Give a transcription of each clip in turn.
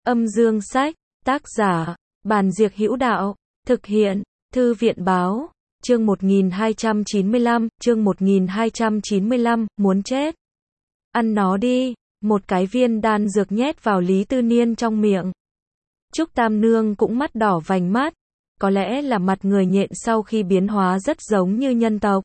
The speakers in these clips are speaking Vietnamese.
Âm dương sách, tác giả, Bàn Diệc Hữu Đạo, thực hiện, Thư viện báo, chương 1295, muốn chết. Ăn nó đi, một cái viên đan dược nhét vào Lý Tư Niên trong miệng. Trúc Tam Nương cũng mắt đỏ vành mắt, có lẽ là mặt người nhện sau khi biến hóa rất giống như nhân tộc.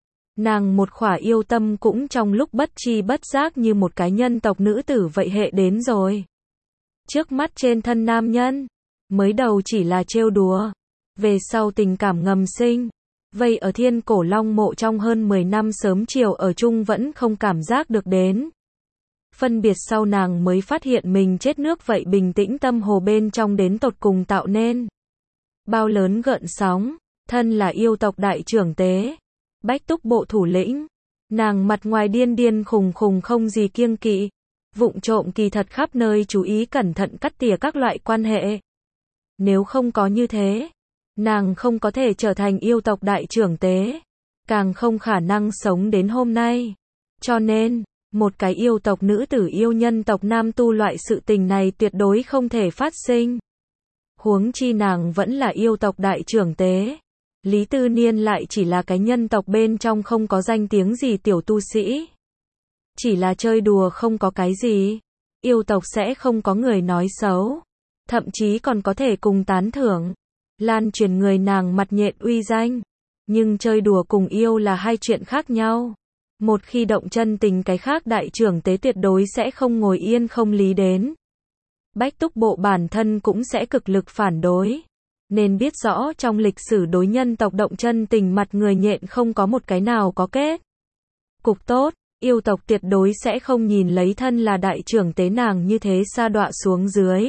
Nàng một khỏa yêu tâm cũng trong lúc bất tri bất giác như một cái nhân tộc nữ tử vậy hệ đến rồi. Trước mắt trên thân nam nhân, mới đầu chỉ là trêu đùa, về sau tình cảm ngầm sinh. Vậy ở Thiên Cổ Long Mộ trong hơn 10 năm sớm chiều ở chung vẫn không cảm giác được đến. Phân biệt sau nàng mới phát hiện mình chết nước vậy bình tĩnh tâm hồ bên trong đến tột cùng tạo nên. Bao lớn gợn sóng, thân là yêu tộc đại trưởng tế. Bách Túc bộ thủ lĩnh. Nàng mặt ngoài điên điên khùng khùng không gì kiêng kỵ. Vụng trộm kỳ thật khắp nơi chú ý cẩn thận cắt tỉa các loại quan hệ. Nếu không có như thế, nàng không có thể trở thành yêu tộc đại trưởng tế. Càng không khả năng sống đến hôm nay. Cho nên, một cái yêu tộc nữ tử yêu nhân tộc nam tu loại sự tình này tuyệt đối không thể phát sinh. Huống chi nàng vẫn là yêu tộc đại trưởng tế. Lý Tư Niên lại chỉ là cái nhân tộc bên trong không có danh tiếng gì tiểu tu sĩ. Chỉ là chơi đùa không có cái gì. Yêu tộc sẽ không có người nói xấu. Thậm chí còn có thể cùng tán thưởng. Lan truyền người nàng mặt nhện uy danh. Nhưng chơi đùa cùng yêu là hai chuyện khác nhau. Một khi động chân tình cái khác đại trưởng tế tuyệt đối sẽ không ngồi yên không lý đến. Bách Túc bộ bản thân cũng sẽ cực lực phản đối. Nên biết rõ trong lịch sử đối nhân tộc động chân tình mặt người nhện không có một cái nào có kết cục tốt, yêu tộc tuyệt đối sẽ không nhìn lấy thân là đại trưởng tế nàng như thế sa đọa xuống dưới.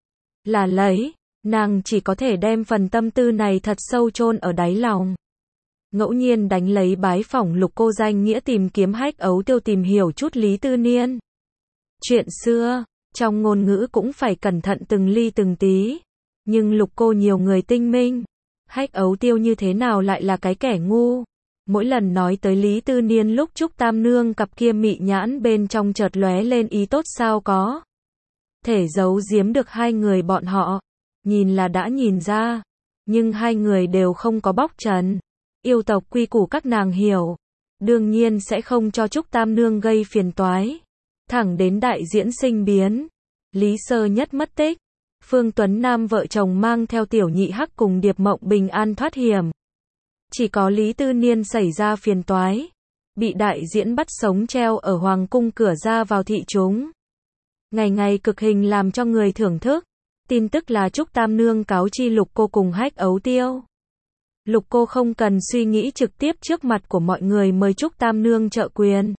Là lấy, nàng chỉ có thể đem phần tâm tư này thật sâu chôn ở đáy lòng. Ngẫu nhiên đánh lấy bái phỏng Lục Cô danh nghĩa tìm kiếm Hách Ấu Tiêu tìm hiểu chút Lý Tư Niên. Chuyện xưa, trong ngôn ngữ cũng phải cẩn thận từng ly từng tí. Nhưng Lục Cô nhiều người tinh minh. Hách Ấu Tiêu như thế nào lại là cái kẻ ngu. Mỗi lần nói tới Lý Tư Niên lúc Trúc Tam Nương cặp kia mị nhãn bên trong chợt lóe lên ý tốt sao có thể giấu giếm được hai người bọn họ. Nhìn là đã nhìn ra. Nhưng hai người đều không có bóc trần. Yêu tộc quy củ các nàng hiểu. Đương nhiên sẽ không cho Trúc Tam Nương gây phiền toái. Thẳng đến đại diễn sinh biến. Lý Sơ Nhất mất tích. Phương Tuấn Nam vợ chồng mang theo tiểu nhị hắc cùng Điệp Mộng bình an thoát hiểm. Chỉ có Lý Tư Niên xảy ra phiền toái. Bị đại diễn bắt sống treo ở hoàng cung cửa ra vào thị chúng. Ngày ngày cực hình làm cho người thưởng thức. Tin tức là Trúc Tam Nương cáo chi Lục Cô cùng Hách Ấu Tiêu. Lục Cô không cần suy nghĩ trực tiếp trước mặt của mọi người mời Trúc Tam Nương trợ quyền.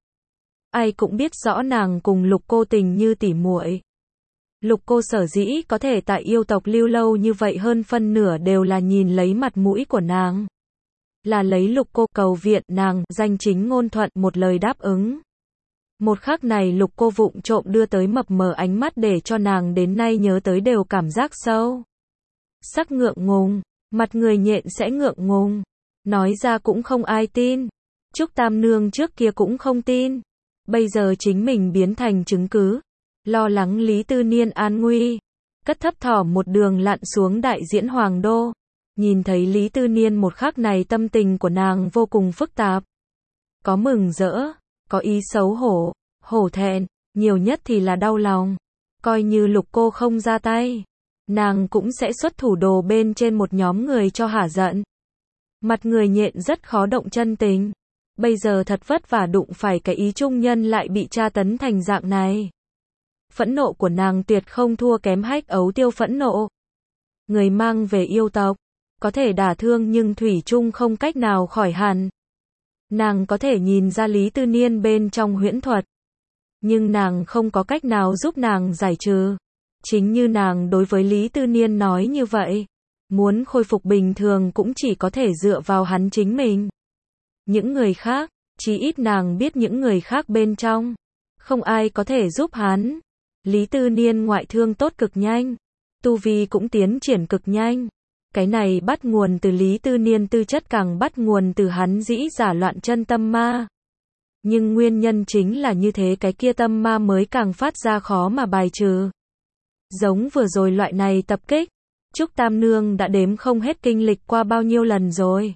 Ai cũng biết rõ nàng cùng Lục Cô tình như tỉ muội. Lục Cô sở dĩ có thể tại yêu tộc lưu lâu như vậy hơn phân nửa đều là nhìn lấy mặt mũi của nàng. Là lấy Lục Cô cầu viện nàng, danh chính ngôn thuận một lời đáp ứng. Một khắc này Lục Cô vụng trộm đưa tới mập mờ ánh mắt để cho nàng đến nay nhớ tới đều cảm giác sâu. Sắc ngượng ngùng, mặt người nhện sẽ ngượng ngùng. Nói ra cũng không ai tin. Trúc Tam Nương trước kia cũng không tin. Bây giờ chính mình biến thành chứng cứ. Lo lắng Lý Tư Niên an nguy. Cất thấp thỏm một đường lặn xuống đại diễn hoàng đô. Nhìn thấy Lý Tư Niên một khắc này tâm tình của nàng vô cùng phức tạp. Có mừng rỡ, có ý xấu hổ, hổ thẹn, nhiều nhất thì là đau lòng. Coi như Lục Cô không ra tay. Nàng cũng sẽ xuất thủ đồ bên trên một nhóm người cho hả giận. Mặt người nhện rất khó động chân tình. Bây giờ thật vất vả đụng phải cái ý trung nhân lại bị tra tấn thành dạng này. Phẫn nộ của nàng tuyệt không thua kém Hách Ấu Tiêu phẫn nộ. Người mang về yêu tộc, có thể đả thương nhưng thủy chung không cách nào khỏi hẳn. Nàng có thể nhìn ra Lý Tư Niên bên trong huyễn thuật. Nhưng nàng không có cách nào giúp nàng giải trừ. Chính như nàng đối với Lý Tư Niên nói như vậy. Muốn khôi phục bình thường cũng chỉ có thể dựa vào hắn chính mình. Những người khác, chí ít nàng biết những người khác bên trong. Không ai có thể giúp hắn. Lý Tư Niên ngoại thương tốt cực nhanh. Tu vi cũng tiến triển cực nhanh. Cái này bắt nguồn từ Lý Tư Niên tư chất càng bắt nguồn từ hắn dĩ giả loạn chân tâm ma. Nhưng nguyên nhân chính là như thế cái kia tâm ma mới càng phát ra khó mà bài trừ. Giống vừa rồi loại này tập kích, Trúc Tam Nương đã đếm không hết kinh lịch qua bao nhiêu lần rồi.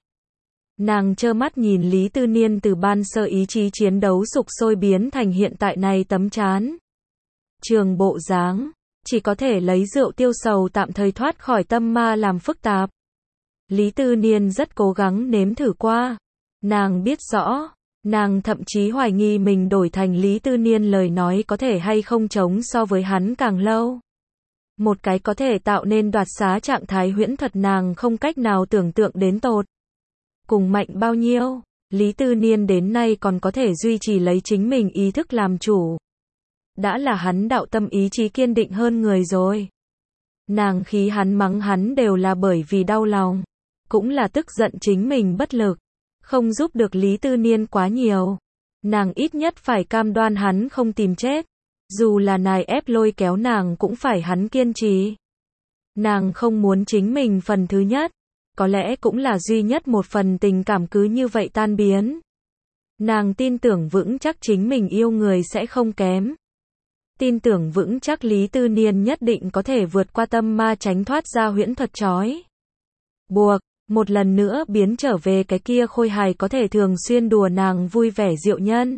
Nàng trơ mắt nhìn Lý Tư Niên từ ban sơ ý chí chiến đấu sục sôi biến thành hiện tại này tấm chán trường bộ dáng, chỉ có thể lấy rượu tiêu sầu tạm thời thoát khỏi tâm ma làm phức tạp. Lý Tư Niên rất cố gắng nếm thử qua. Nàng biết rõ, nàng thậm chí hoài nghi mình đổi thành Lý Tư Niên lời nói có thể hay không chống so với hắn càng lâu. Một cái có thể tạo nên đoạt xá trạng thái huyễn thuật nàng không cách nào tưởng tượng đến tột cùng mạnh bao nhiêu. Lý Tư Niên đến nay còn có thể duy trì lấy chính mình ý thức làm chủ. Đã là hắn đạo tâm ý chí kiên định hơn người rồi. Nàng khí hắn mắng hắn đều là bởi vì đau lòng. Cũng là tức giận chính mình bất lực. Không giúp được Lý Tư Niên quá nhiều. Nàng ít nhất phải cam đoan hắn không tìm chết. Dù là nài ép lôi kéo nàng cũng phải hắn kiên trì. Nàng không muốn chính mình phần thứ nhất. Có lẽ cũng là duy nhất một phần tình cảm cứ như vậy tan biến. Nàng tin tưởng vững chắc chính mình yêu người sẽ không kém. Tin tưởng vững chắc Lý Tư Niên nhất định có thể vượt qua tâm ma tránh thoát ra huyễn thuật trói buộc, một lần nữa biến trở về cái kia khôi hài có thể thường xuyên đùa nàng vui vẻ diệu nhân.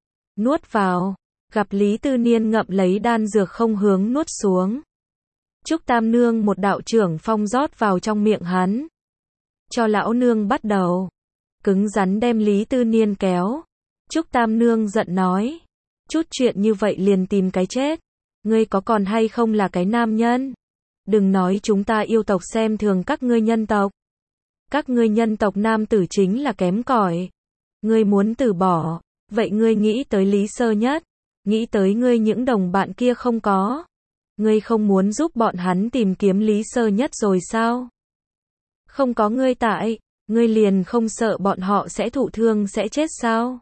Nuốt vào, gặp Lý Tư Niên ngậm lấy đan dược không hướng nuốt xuống. Trúc Tam Nương một đạo trưởng phong rót vào trong miệng hắn. Cho lão nương bắt đầu. Cứng rắn đem Lý Tư Niên kéo. Trúc Tam Nương giận nói. Chút chuyện như vậy liền tìm cái chết. Ngươi có còn hay không là cái nam nhân? Đừng nói chúng ta yêu tộc xem thường các ngươi nhân tộc. Các ngươi nhân tộc nam tử chính là kém cỏi. Ngươi muốn từ bỏ. Vậy ngươi nghĩ tới Lý Sơ Nhất. Nghĩ tới ngươi những đồng bạn kia không có. Ngươi không muốn giúp bọn hắn tìm kiếm Lý Sơ Nhất rồi sao? Không có ngươi tại, ngươi liền không sợ bọn họ sẽ thụ thương sẽ chết sao?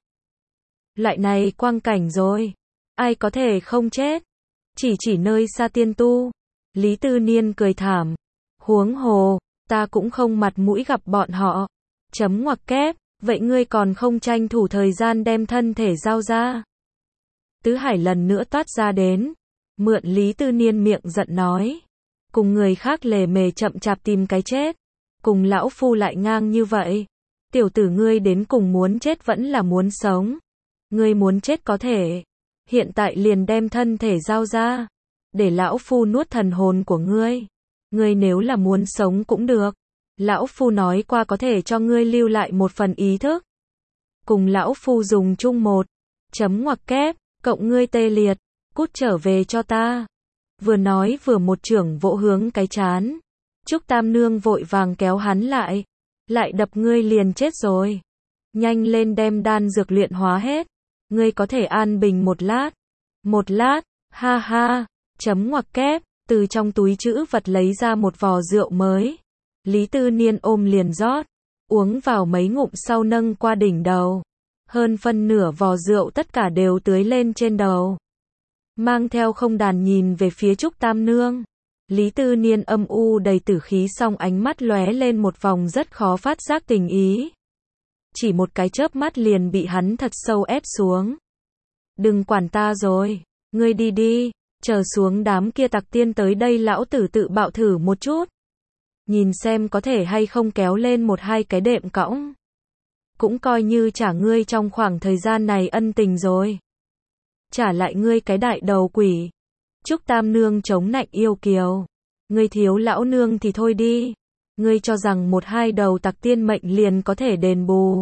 Loại này quang cảnh rồi, ai có thể không chết? Chỉ nơi xa tiên tu. Lý Tư Niên cười thảm. Huống hồ, ta cũng không mặt mũi gặp bọn họ. Chấm ngoặc kép, vậy ngươi còn không tranh thủ thời gian đem thân thể giao ra? Tứ Hải lần nữa toát ra đến. Mượn Lý Tư Niên miệng giận nói. Cùng người khác lề mề chậm chạp tìm cái chết. Cùng lão phu lại ngang như vậy. Tiểu tử ngươi đến cùng muốn chết vẫn là muốn sống. Ngươi muốn chết có thể. Hiện tại liền đem thân thể giao ra. Để lão phu nuốt thần hồn của ngươi. Ngươi nếu là muốn sống cũng được. Lão phu nói qua có thể cho ngươi lưu lại một phần ý thức. Cùng lão phu dùng chung một. Chấm ngoặc kép, cộng ngươi tê liệt. Cút trở về cho ta. Vừa nói vừa một chưởng vỗ hướng cái chán. Trúc Tam Nương vội vàng kéo hắn lại. Lại đập ngươi liền chết rồi. Nhanh lên đem đan dược luyện hóa hết. Ngươi có thể an bình một lát. Một lát, ha ha, chấm ngoặc kép, từ trong túi trữ vật lấy ra một vò rượu mới. Lý Tư Niên ôm liền rót. Uống vào mấy ngụm sau nâng qua đỉnh đầu. Hơn phân nửa vò rượu tất cả đều tưới lên trên đầu. Mang theo không đàn nhìn về phía Trúc Tam Nương. Lý Tư Niên âm u đầy tử khí song ánh mắt lóe lên một vòng rất khó phát giác tình ý. Chỉ một cái chớp mắt liền bị hắn thật sâu ép xuống. Đừng quản ta rồi, ngươi đi đi, chờ xuống đám kia tặc tiên tới đây lão tử tự bạo thử một chút. Nhìn xem có thể hay không kéo lên một hai cái đệm cõng. Cũng coi như trả ngươi trong khoảng thời gian này ân tình rồi. Trả lại ngươi cái đại đầu quỷ. Trúc Tam Nương chống nạnh yêu kiều. Ngươi thiếu lão nương thì thôi đi. Ngươi cho rằng một hai đầu tặc tiên mệnh liền có thể đền bù.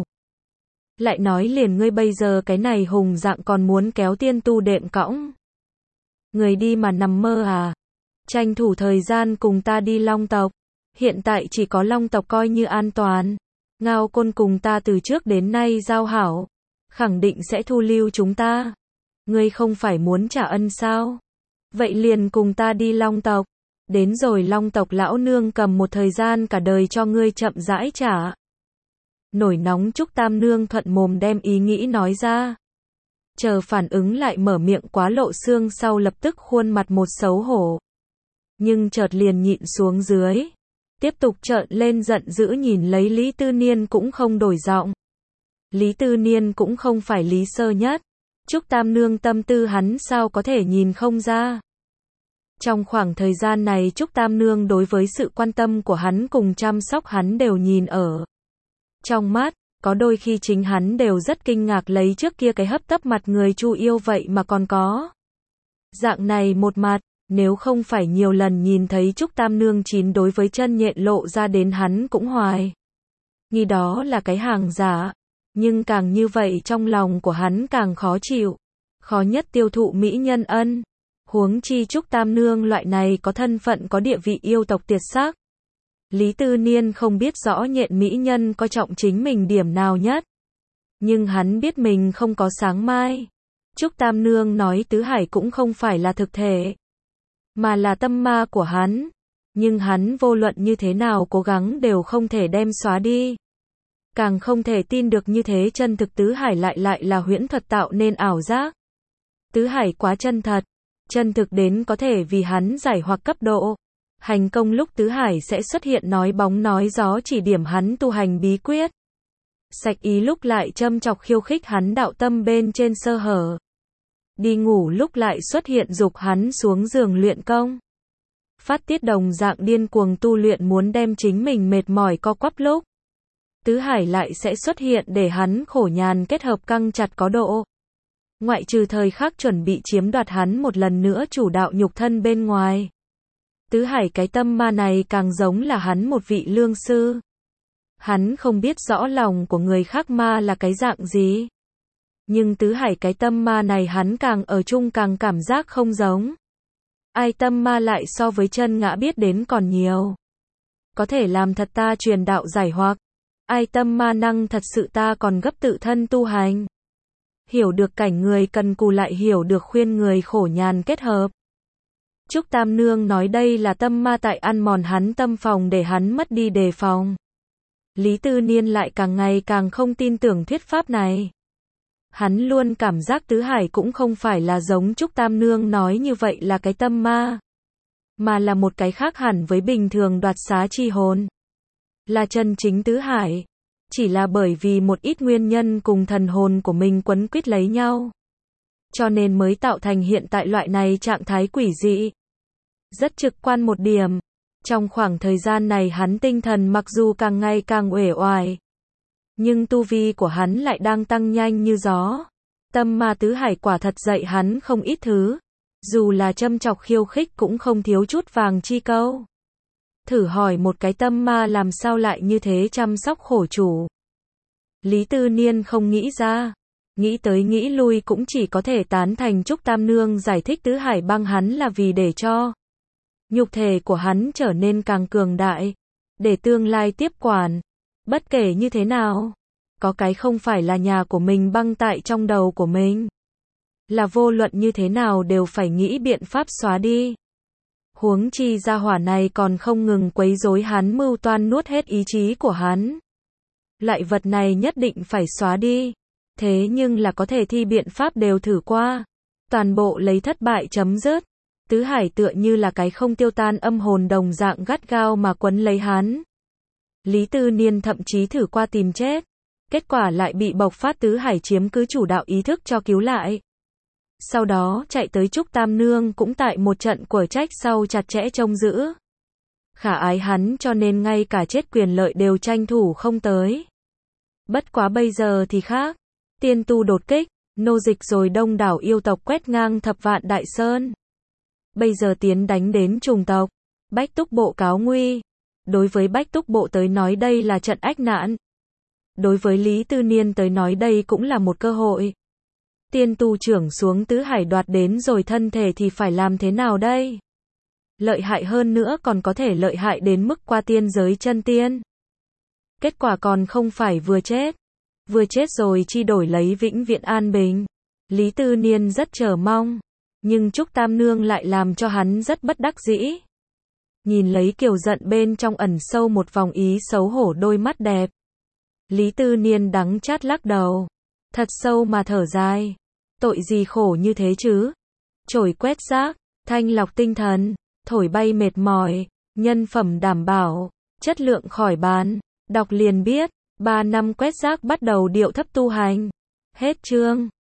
Lại nói liền ngươi bây giờ cái này hùng dạng còn muốn kéo tiên tu đệm cõng. Ngươi đi mà nằm mơ à? Tranh thủ thời gian cùng ta đi Long tộc. Hiện tại chỉ có Long tộc coi như an toàn. Ngao Côn cùng ta từ trước đến nay giao hảo. Khẳng định sẽ thu lưu chúng ta. Ngươi không phải muốn trả ân sao? Vậy liền cùng ta đi Long tộc. Đến rồi Long tộc lão nương cầm một thời gian cả đời cho ngươi chậm rãi trả. Nổi nóng Trúc Tam Nương thuận mồm đem ý nghĩ nói ra. Chờ phản ứng lại mở miệng quá lộ xương sau lập tức khuôn mặt một xấu hổ. Nhưng chợt liền nhịn xuống dưới. Tiếp tục trợn lên giận dữ nhìn lấy Lý Tư Niên cũng không đổi giọng. Lý Tư Niên cũng không phải Lý Sơ Nhất. Trúc Tam Nương tâm tư hắn sao có thể nhìn không ra. Trong khoảng thời gian này Trúc Tam Nương đối với sự quan tâm của hắn cùng chăm sóc hắn đều nhìn ở trong mắt, có đôi khi chính hắn đều rất kinh ngạc lấy trước kia cái hấp tấp mặt người Chu yêu vậy mà còn có dạng này một mặt, nếu không phải nhiều lần nhìn thấy Trúc Tam Nương chín đối với chân nhện lộ ra đến hắn cũng hoài nghi đó là cái hàng giả, nhưng càng như vậy trong lòng của hắn càng khó chịu, khó nhất tiêu thụ mỹ nhân ân. Huống chi Trúc Tam Nương loại này có thân phận có địa vị yêu tộc tuyệt sắc. Lý Tư Niên không biết rõ nhện mỹ nhân coi trọng chính mình điểm nào nhất. Nhưng hắn biết mình không có sáng mai. Trúc Tam Nương nói Tứ Hải cũng không phải là thực thể, mà là tâm ma của hắn. Nhưng hắn vô luận như thế nào cố gắng đều không thể đem xóa đi. Càng không thể tin được như thế chân thực Tứ Hải lại là huyễn thuật tạo nên ảo giác. Tứ Hải quá chân thật. Chân thực đến có thể vì hắn giải hoặc cấp độ. Hành công lúc Tứ Hải sẽ xuất hiện nói bóng nói gió chỉ điểm hắn tu hành bí quyết. Sạch ý lúc lại châm chọc khiêu khích hắn đạo tâm bên trên sơ hở. Đi ngủ lúc lại xuất hiện dục hắn xuống giường luyện công. Phát tiết đồng dạng điên cuồng tu luyện muốn đem chính mình mệt mỏi co quắp lúc. Tứ Hải lại sẽ xuất hiện để hắn khổ nhàn kết hợp căng chặt có độ. Ngoại trừ thời khắc chuẩn bị chiếm đoạt hắn một lần nữa chủ đạo nhục thân bên ngoài. Tứ Hải cái tâm ma này càng giống là hắn một vị lương sư. Hắn không biết rõ lòng của người khác ma là cái dạng gì. Nhưng Tứ Hải cái tâm ma này hắn càng ở chung càng cảm giác không giống. Ai tâm ma lại so với chân ngã biết đến còn nhiều. Có thể làm thật ta truyền đạo giải hoặc. Ai tâm ma năng thật sự ta còn gấp tự thân tu hành. Hiểu được cảnh người cần cù lại hiểu được khuyên người khổ nhàn kết hợp. Trúc Tam Nương nói đây là tâm ma tại ăn mòn hắn tâm phòng để hắn mất đi đề phòng. Lý Tư Niên lại càng ngày càng không tin tưởng thuyết pháp này. Hắn luôn cảm giác Tứ Hải cũng không phải là giống Trúc Tam Nương nói như vậy là cái tâm ma. Mà là một cái khác hẳn với bình thường đoạt xá chi hồn. Là chân chính Tứ Hải. Chỉ là bởi vì một ít nguyên nhân cùng thần hồn của mình quấn quýt lấy nhau. Cho nên mới tạo thành hiện tại loại này trạng thái quỷ dị. Rất trực quan một điểm. Trong khoảng thời gian này hắn tinh thần mặc dù càng ngày càng uể oải. Nhưng tu vi của hắn lại đang tăng nhanh như gió. Tâm ma Tứ Hải quả thật dạy hắn không ít thứ. Dù là châm chọc khiêu khích cũng không thiếu chút vàng chi câu. Thử hỏi một cái tâm ma làm sao lại như thế chăm sóc khổ chủ. Lý Tư Niên không nghĩ ra. Nghĩ tới nghĩ lui cũng chỉ có thể tán thành Trúc Tam Nương giải thích Tứ Hải băng hắn là vì để cho nhục thể của hắn trở nên càng cường đại. Để tương lai tiếp quản. Bất kể như thế nào. Có cái không phải là nhà của mình băng tại trong đầu của mình. Là vô luận như thế nào đều phải nghĩ biện pháp xóa đi. Huống chi gia hỏa này còn không ngừng quấy rối hắn mưu toan nuốt hết ý chí của hắn. Loại vật này nhất định phải xóa đi. Thế nhưng là có thể thi biện pháp đều thử qua. Toàn bộ lấy thất bại chấm dứt. Tứ Hải tựa như là cái không tiêu tan âm hồn đồng dạng gắt gao mà quấn lấy hắn. Lý Tư Niên thậm chí thử qua tìm chết. Kết quả lại bị bộc phát Tứ Hải chiếm cứ chủ đạo ý thức cho cứu lại. Sau đó chạy tới Trúc Tam Nương cũng tại một trận quở trách sau chặt chẽ trông giữ. Khả ái hắn cho nên ngay cả chết quyền lợi đều tranh thủ không tới. Bất quá bây giờ thì khác. Tiên tu đột kích, nô dịch rồi đông đảo yêu tộc quét ngang thập vạn đại sơn. Bây giờ tiến đánh đến trùng tộc. Bách Túc Bộ cáo nguy. Đối với Bách Túc Bộ tới nói đây là trận ách nạn. Đối với Lý Tư Niên tới nói đây cũng là một cơ hội. Tiên tu trưởng xuống Tứ Hải đoạt đến rồi thân thể thì phải làm thế nào đây? Lợi hại hơn nữa còn có thể lợi hại đến mức qua tiên giới chân tiên. Kết quả còn không phải vừa chết. Vừa chết rồi chi đổi lấy vĩnh viễn an bình. Lý Tư Niên rất chờ mong. Nhưng Trúc Tam Nương lại làm cho hắn rất bất đắc dĩ. Nhìn lấy Kiều giận bên trong ẩn sâu một vòng ý xấu hổ đôi mắt đẹp. Lý Tư Niên đắng chát lắc đầu. Thật sâu mà thở dài. Tội gì khổ như thế chứ? Chổi quét rác, thanh lọc tinh thần, thổi bay mệt mỏi, nhân phẩm đảm bảo, chất lượng khỏi bàn. Đọc liền biết, 3 năm quét rác bắt đầu điệu thấp tu hành. Hết chương.